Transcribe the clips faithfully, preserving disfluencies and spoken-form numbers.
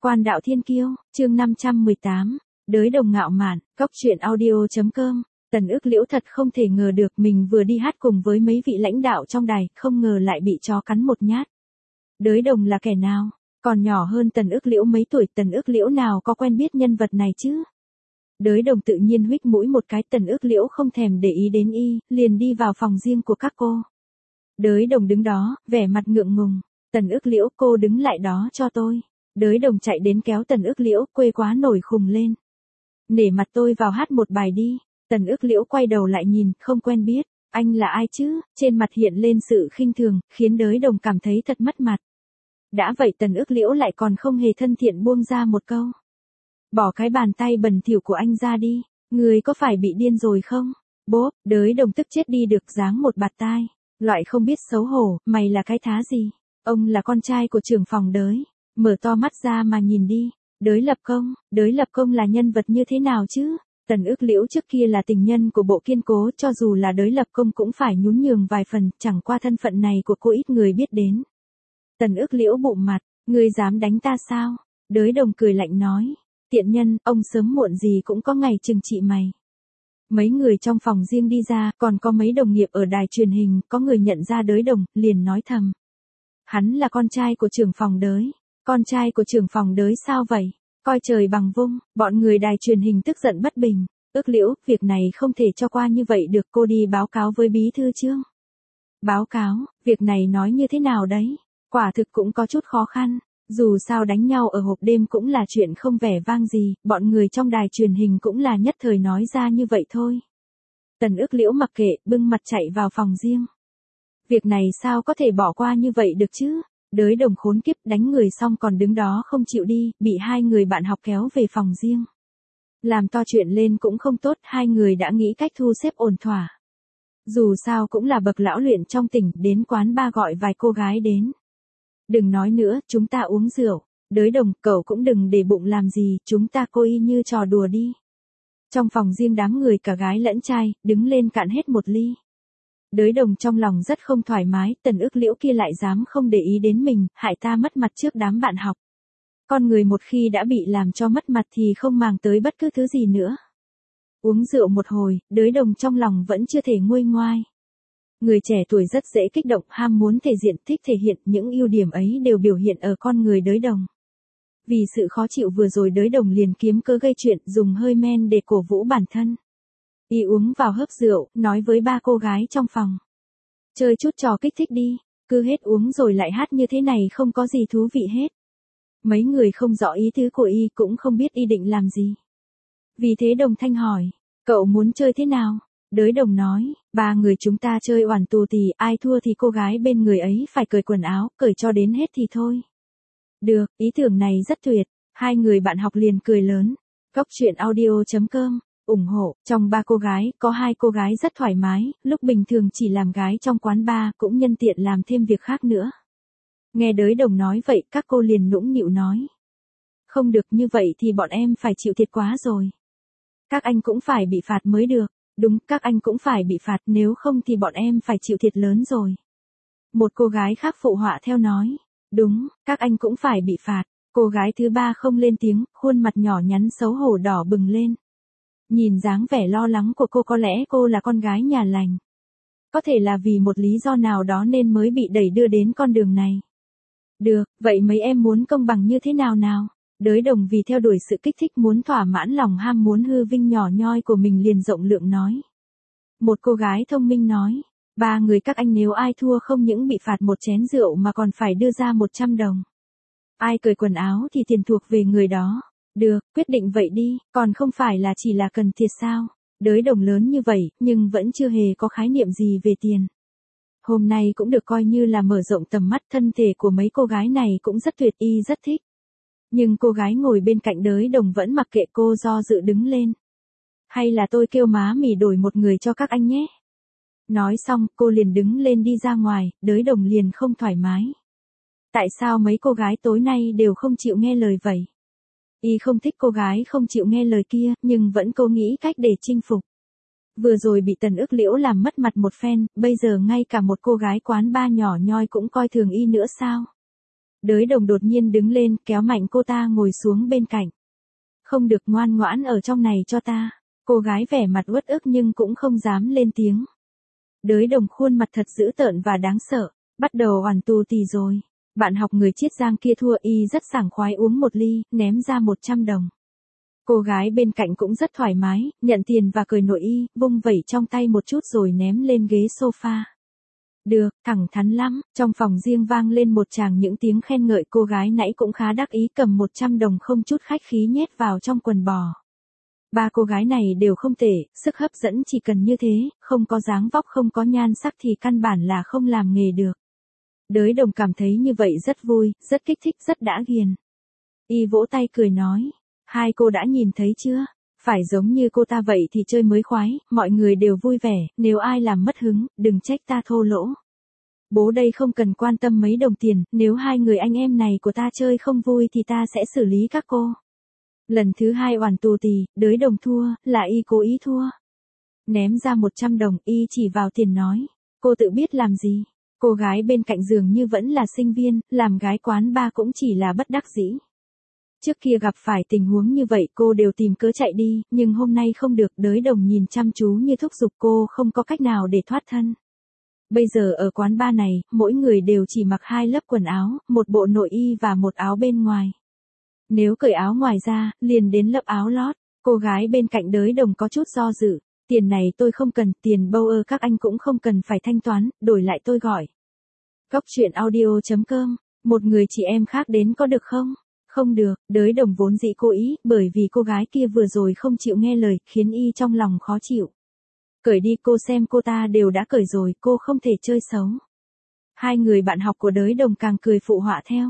Quan đạo thiên kiêu, chương năm trăm mười tám, đới đồng ngạo mạn, cóc truyện audio chấm com. Tần Ước Liễu thật không thể ngờ được mình vừa đi hát cùng với mấy vị lãnh đạo trong đài, không ngờ lại bị chó cắn một nhát. Đới đồng là kẻ nào? Còn nhỏ hơn Tần Ước Liễu mấy tuổi, Tần Ước Liễu nào có quen biết nhân vật này chứ? Đới đồng tự nhiên huých mũi một cái, Tần Ước Liễu không thèm để ý đến y, liền đi vào phòng riêng của các cô. Đới đồng đứng đó, vẻ mặt ngượng ngùng. Tần Ước Liễu, cô đứng lại đó cho tôi. Đới đồng chạy đến kéo Tần Ước Liễu, quê quá nổi khùng lên. Nể mặt tôi vào hát một bài đi. Tần Ước Liễu quay đầu lại nhìn, không quen biết. Anh là ai chứ? Trên mặt hiện lên sự khinh thường, khiến đới đồng cảm thấy thật mất mặt. Đã vậy Tần Ước Liễu lại còn không hề thân thiện buông ra một câu. Bỏ cái bàn tay bẩn thỉu của anh ra đi. Người có phải bị điên rồi không? Bốp, đới đồng tức chết đi được giáng một bạt tai. Loại không biết xấu hổ, mày là cái thá gì? Ông là con trai của trưởng phòng Đới. Mở to mắt ra mà nhìn đi. Đới Lập Công, Đới Lập Công là nhân vật như thế nào chứ? Tần Ước Liễu trước kia là tình nhân của Bộ Kiên Cố, cho dù là Đới Lập Công cũng phải nhún nhường vài phần, chẳng qua thân phận này của cô ít người biết đến. Tần Ước Liễu bụng mặt, ngươi dám đánh ta sao? Đới đồng cười lạnh nói, tiện nhân, ông sớm muộn gì cũng có ngày trừng trị mày. Mấy người trong phòng riêng đi ra, còn có mấy đồng nghiệp ở đài truyền hình, có người nhận ra Đới đồng, liền nói thầm. Hắn là con trai của trưởng phòng Đới. Con trai của trưởng phòng Đới sao vậy? Coi trời bằng vung, bọn người đài truyền hình tức giận bất bình. Ước Liễu, việc này không thể cho qua như vậy được, cô đi báo cáo với bí thư Trương. Báo cáo, việc này nói như thế nào đấy? Quả thực cũng có chút khó khăn. Dù sao đánh nhau ở hộp đêm cũng là chuyện không vẻ vang gì, bọn người trong đài truyền hình cũng là nhất thời nói ra như vậy thôi. Tần Ước Liễu mặc kệ, bưng mặt chạy vào phòng riêng. Việc này sao có thể bỏ qua như vậy được chứ? Đới đồng khốn kiếp, đánh người xong còn đứng đó không chịu đi, bị hai người bạn học kéo về phòng riêng. Làm to chuyện lên cũng không tốt, hai người đã nghĩ cách thu xếp ổn thỏa. Dù sao cũng là bậc lão luyện trong tỉnh, đến quán bar gọi vài cô gái đến. Đừng nói nữa, chúng ta uống rượu. Đới đồng, cậu cũng đừng để bụng làm gì, chúng ta coi y như trò đùa đi. Trong phòng riêng đám người cả gái lẫn trai, đứng lên cạn hết một ly. Đới đồng trong lòng rất không thoải mái, Tần Ước Liễu kia lại dám không để ý đến mình, hại ta mất mặt trước đám bạn học. Con người một khi đã bị làm cho mất mặt thì không màng tới bất cứ thứ gì nữa. Uống rượu một hồi, đới đồng trong lòng vẫn chưa thể nguôi ngoai. Người trẻ tuổi rất dễ kích động, ham muốn thể diện, thích thể hiện, những ưu điểm ấy đều biểu hiện ở con người đới đồng. Vì sự khó chịu vừa rồi đới đồng liền kiếm cớ gây chuyện, dùng hơi men để cổ vũ bản thân. Y uống vào hớp rượu, nói với ba cô gái trong phòng. Chơi chút trò kích thích đi, cứ hết uống rồi lại hát như thế này không có gì thú vị hết. Mấy người không rõ ý tứ của y cũng không biết y định làm gì. Vì thế đồng thanh hỏi, cậu muốn chơi thế nào? Đới đồng nói, ba người chúng ta chơi oản tù tì, ai thua thì cô gái bên người ấy phải cởi quần áo, cởi cho đến hết thì thôi. Được, ý tưởng này rất tuyệt, hai người bạn học liền cười lớn. Cóc truyện audio chấm com, ủng hộ, trong ba cô gái, có hai cô gái rất thoải mái, lúc bình thường chỉ làm gái trong quán bar cũng nhân tiện làm thêm việc khác nữa. Nghe đới đồng nói vậy, các cô liền nũng nịu nói. Không được, như vậy thì bọn em phải chịu thiệt quá rồi. Các anh cũng phải bị phạt mới được. Đúng, các anh cũng phải bị phạt, nếu không thì bọn em phải chịu thiệt lớn rồi. Một cô gái khác phụ họa theo nói. Đúng, các anh cũng phải bị phạt. Cô gái thứ ba không lên tiếng, khuôn mặt nhỏ nhắn xấu hổ đỏ bừng lên. Nhìn dáng vẻ lo lắng của cô, có lẽ cô là con gái nhà lành. Có thể là vì một lý do nào đó nên mới bị đẩy đưa đến con đường này. Được, vậy mấy em muốn công bằng như thế nào nào? Đới đồng vì theo đuổi sự kích thích muốn thỏa mãn lòng ham muốn hư vinh nhỏ nhoi của mình liền rộng lượng nói. Một cô gái thông minh nói, ba người các anh nếu ai thua không những bị phạt một chén rượu mà còn phải đưa ra một trăm đồng. Ai cởi quần áo thì tiền thuộc về người đó. Được, quyết định vậy đi, còn không phải là chỉ là cần thiệt sao? Đới đồng lớn như vậy, nhưng vẫn chưa hề có khái niệm gì về tiền. Hôm nay cũng được coi như là mở rộng tầm mắt, thân thể của mấy cô gái này cũng rất tuyệt, y rất thích. Nhưng cô gái ngồi bên cạnh đới đồng vẫn mặc kệ, cô do dự đứng lên. Hay là tôi kêu má mì đổi một người cho các anh nhé. Nói xong, cô liền đứng lên đi ra ngoài, đới đồng liền không thoải mái. Tại sao mấy cô gái tối nay đều không chịu nghe lời vậy? Y không thích cô gái không chịu nghe lời kia, nhưng vẫn cố nghĩ cách để chinh phục. Vừa rồi bị Tần Ước Liễu làm mất mặt một phen, bây giờ ngay cả một cô gái quán bar nhỏ nhoi cũng coi thường y nữa sao? Đới đồng đột nhiên đứng lên kéo mạnh cô ta ngồi xuống bên cạnh. Không được, ngoan ngoãn ở trong này cho ta. Cô gái vẻ mặt uất ức nhưng cũng không dám lên tiếng. Đới đồng khuôn mặt thật dữ tợn và đáng sợ. Bắt đầu oằn tù tì rồi. Bạn học người Chiết Giang kia thua, y rất sảng khoái uống một ly, ném ra một trăm đồng. Cô gái bên cạnh cũng rất thoải mái, nhận tiền và cười nội y, vung vẩy trong tay một chút rồi ném lên ghế sofa. Được, thẳng thắn lắm. Trong phòng riêng vang lên một tràng những tiếng khen ngợi, cô gái nãy cũng khá đắc ý cầm một trăm đồng không chút khách khí nhét vào trong quần bò. Ba cô gái này đều không tệ, sức hấp dẫn chỉ cần như thế, không có dáng vóc không có nhan sắc thì căn bản là không làm nghề được. Đới đồng cảm thấy như vậy rất vui, rất kích thích, rất đã ghiền. Y vỗ tay cười nói, hai cô đã nhìn thấy chưa? Phải giống như cô ta vậy thì chơi mới khoái, mọi người đều vui vẻ, nếu ai làm mất hứng, đừng trách ta thô lỗ. Bố đây không cần quan tâm mấy đồng tiền, nếu hai người anh em này của ta chơi không vui thì ta sẽ xử lý các cô. Lần thứ hai oằn tù tì, đới đồng thua, là y cố ý thua. Ném ra một trăm đồng, y chỉ vào tiền nói, cô tự biết làm gì. Cô gái bên cạnh dường như vẫn là sinh viên, làm gái quán bar cũng chỉ là bất đắc dĩ. Trước kia gặp phải tình huống như vậy cô đều tìm cớ chạy đi, nhưng hôm nay không được. Đới đồng nhìn chăm chú như thúc giục cô không có cách nào để thoát thân. Bây giờ ở quán bar này, mỗi người đều chỉ mặc hai lớp quần áo, một bộ nội y và một áo bên ngoài. Nếu cởi áo ngoài ra, liền đến lớp áo lót. Cô gái bên cạnh đới đồng có chút do dự. Tiền này tôi không cần, tiền bâu ơ các anh cũng không cần phải thanh toán, đổi lại tôi gọi. Góc truyện audio chấm com, một người chị em khác đến có được không? Không được, đới đồng vốn dĩ cố ý, bởi vì cô gái kia vừa rồi không chịu nghe lời, khiến y trong lòng khó chịu. Cởi đi, cô xem cô ta đều đã cởi rồi, cô không thể chơi xấu. Hai người bạn học của đới đồng càng cười phụ họa theo.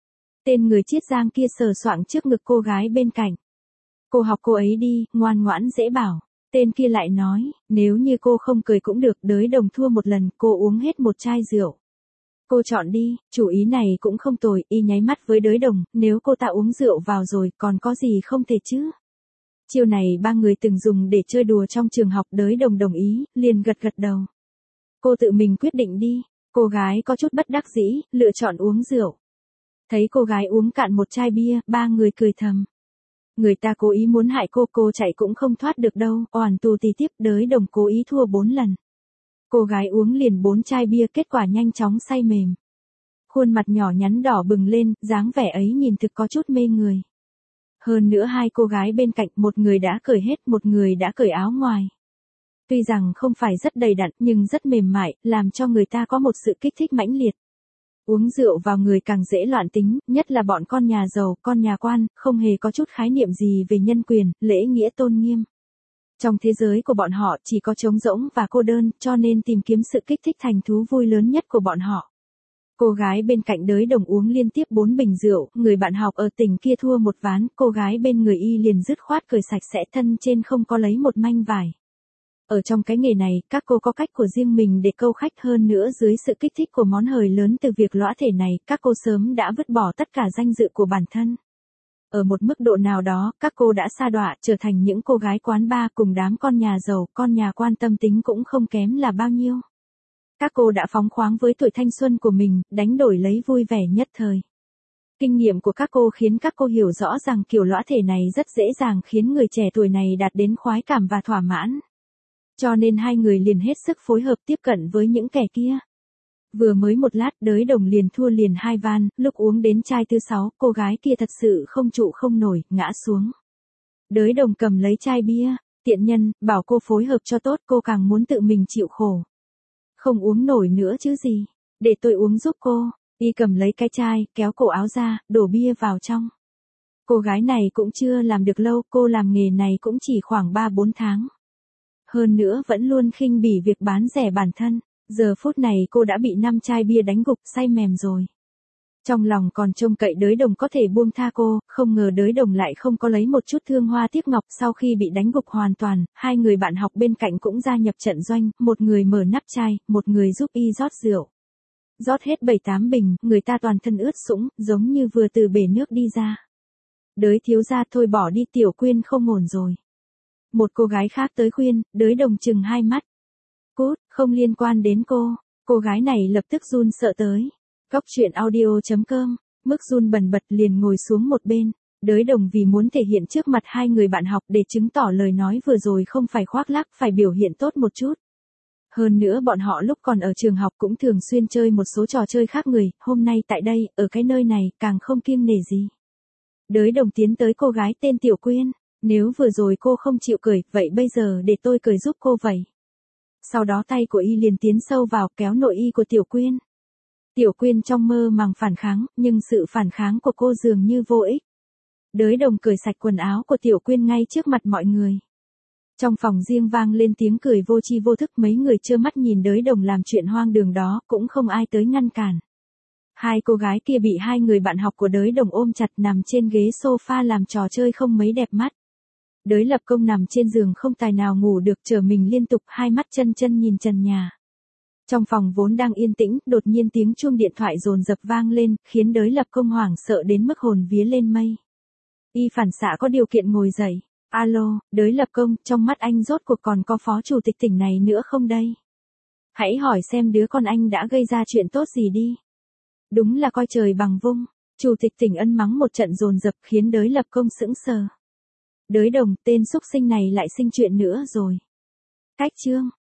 Tên người Chiết Giang kia sờ soạng trước ngực cô gái bên cạnh. Cô học cô ấy đi, ngoan ngoãn dễ bảo. Tên kia lại nói, nếu như cô không cười cũng được. Đới đồng thua một lần, cô uống hết một chai rượu. Cô chọn đi, chủ ý này cũng không tồi. Y nháy mắt với đới đồng, nếu cô ta uống rượu vào rồi, còn có gì không thể chứ. Chiêu này ba người từng dùng để chơi đùa trong trường học. Đới đồng đồng ý, liền gật gật đầu. Cô tự mình quyết định đi. Cô gái có chút bất đắc dĩ, lựa chọn uống rượu. Thấy cô gái uống cạn một chai bia, ba người cười thầm. Người ta cố ý muốn hại cô, cô chạy cũng không thoát được đâu. Oằn tù tì tiếp, đới đồng cố ý thua bốn lần. Cô gái uống liền bốn chai bia, kết quả nhanh chóng say mềm. Khuôn mặt nhỏ nhắn đỏ bừng lên, dáng vẻ ấy nhìn thực có chút mê người. Hơn nữa hai cô gái bên cạnh, một người đã cởi hết, một người đã cởi áo ngoài. Tuy rằng không phải rất đầy đặn, nhưng rất mềm mại, làm cho người ta có một sự kích thích mãnh liệt. Uống rượu vào người càng dễ loạn tính, nhất là bọn con nhà giàu, con nhà quan, không hề có chút khái niệm gì về nhân quyền, lễ nghĩa tôn nghiêm. Trong thế giới của bọn họ chỉ có trống rỗng và cô đơn, cho nên tìm kiếm sự kích thích thành thú vui lớn nhất của bọn họ. Cô gái bên cạnh đới đồng uống liên tiếp bốn bình rượu, người bạn học ở tỉnh kia thua một ván, cô gái bên người y liền dứt khoát cởi sạch sẽ, thân trên không có lấy một manh vải. Ở trong cái nghề này, các cô có cách của riêng mình để câu khách, hơn nữa dưới sự kích thích của món hời lớn từ việc lõa thể này, các cô sớm đã vứt bỏ tất cả danh dự của bản thân. Ở một mức độ nào đó, các cô đã sa đọa, trở thành những cô gái quán bar cùng đám con nhà giàu, con nhà quan tâm tính cũng không kém là bao nhiêu. Các cô đã phóng khoáng với tuổi thanh xuân của mình, đánh đổi lấy vui vẻ nhất thời. Kinh nghiệm của các cô khiến các cô hiểu rõ rằng kiểu lõa thể này rất dễ dàng khiến người trẻ tuổi này đạt đến khoái cảm và thỏa mãn. Cho nên hai người liền hết sức phối hợp tiếp cận với những kẻ kia. Vừa mới một lát, đới đồng liền thua liền hai van, lúc uống đến chai thứ sáu, cô gái kia thật sự không trụ không nổi, ngã xuống. Đới đồng cầm lấy chai bia, tiện nhân, bảo cô phối hợp cho tốt, cô càng muốn tự mình chịu khổ. Không uống nổi nữa chứ gì, để tôi uống giúp cô. Y cầm lấy cái chai, kéo cổ áo ra, đổ bia vào trong. Cô gái này cũng chưa làm được lâu, cô làm nghề này cũng chỉ khoảng ba bốn tháng. Hơn nữa vẫn luôn khinh bỉ việc bán rẻ bản thân. Giờ phút này cô đã bị năm chai bia đánh gục, say mềm rồi. Trong lòng còn trông cậy đới đồng có thể buông tha cô, không ngờ đới đồng lại không có lấy một chút thương hoa tiếc ngọc. Sau khi bị đánh gục hoàn toàn, hai người bạn học bên cạnh cũng gia nhập trận doanh, một người mở nắp chai, một người giúp y rót rượu. Rót hết bảy tám bình, người ta toàn thân ướt sũng, giống như vừa từ bể nước đi ra. Đới thiếu gia thôi bỏ đi, Tiểu Quyên không ổn rồi. Một cô gái khác tới khuyên, đới đồng chừng hai mắt. Cút, không liên quan đến cô. Cô gái này lập tức run sợ tới. Góc truyện audio chấm com mức run bần bật liền ngồi xuống một bên. Đới Đồng vì muốn thể hiện trước mặt hai người bạn học để chứng tỏ lời nói vừa rồi không phải khoác lác, phải biểu hiện tốt một chút. Hơn nữa bọn họ lúc còn ở trường học cũng thường xuyên chơi một số trò chơi khác người, hôm nay tại đây, ở cái nơi này, càng không kiêng nể gì. Đới Đồng tiến tới cô gái tên Tiểu Quyên, nếu vừa rồi cô không chịu cười, vậy bây giờ để tôi cười giúp cô vậy. Sau đó tay của y liền tiến sâu vào kéo nội y của Tiểu Quyên. Tiểu Quyên trong mơ màng phản kháng, nhưng sự phản kháng của cô dường như vô ích. Đới Đồng cởi sạch quần áo của Tiểu Quyên ngay trước mặt mọi người. Trong phòng riêng vang lên tiếng cười vô tri vô thức, mấy người trơ mắt nhìn Đới Đồng làm chuyện hoang đường đó, cũng không ai tới ngăn cản. Hai cô gái kia bị hai người bạn học của Đới Đồng ôm chặt nằm trên ghế sofa làm trò chơi không mấy đẹp mắt. Đới Lập Công nằm trên giường không tài nào ngủ được, trở mình liên tục, hai mắt chân chân nhìn trần nhà. Trong phòng vốn đang yên tĩnh, đột nhiên tiếng chuông điện thoại dồn dập vang lên, khiến Đới Lập Công hoảng sợ đến mức hồn vía lên mây. Y phản xạ có điều kiện ngồi dậy. Alo, Đới Lập Công, trong mắt anh rốt cuộc còn có phó chủ tịch tỉnh này nữa không đây? Hãy hỏi xem đứa con anh đã gây ra chuyện tốt gì đi. Đúng là coi trời bằng vung. Chủ tịch tỉnh ân mắng một trận dồn dập khiến Đới Lập Công sững sờ. Đới Đồng, tên xúc sinh này lại sinh chuyện nữa rồi. Cách chương.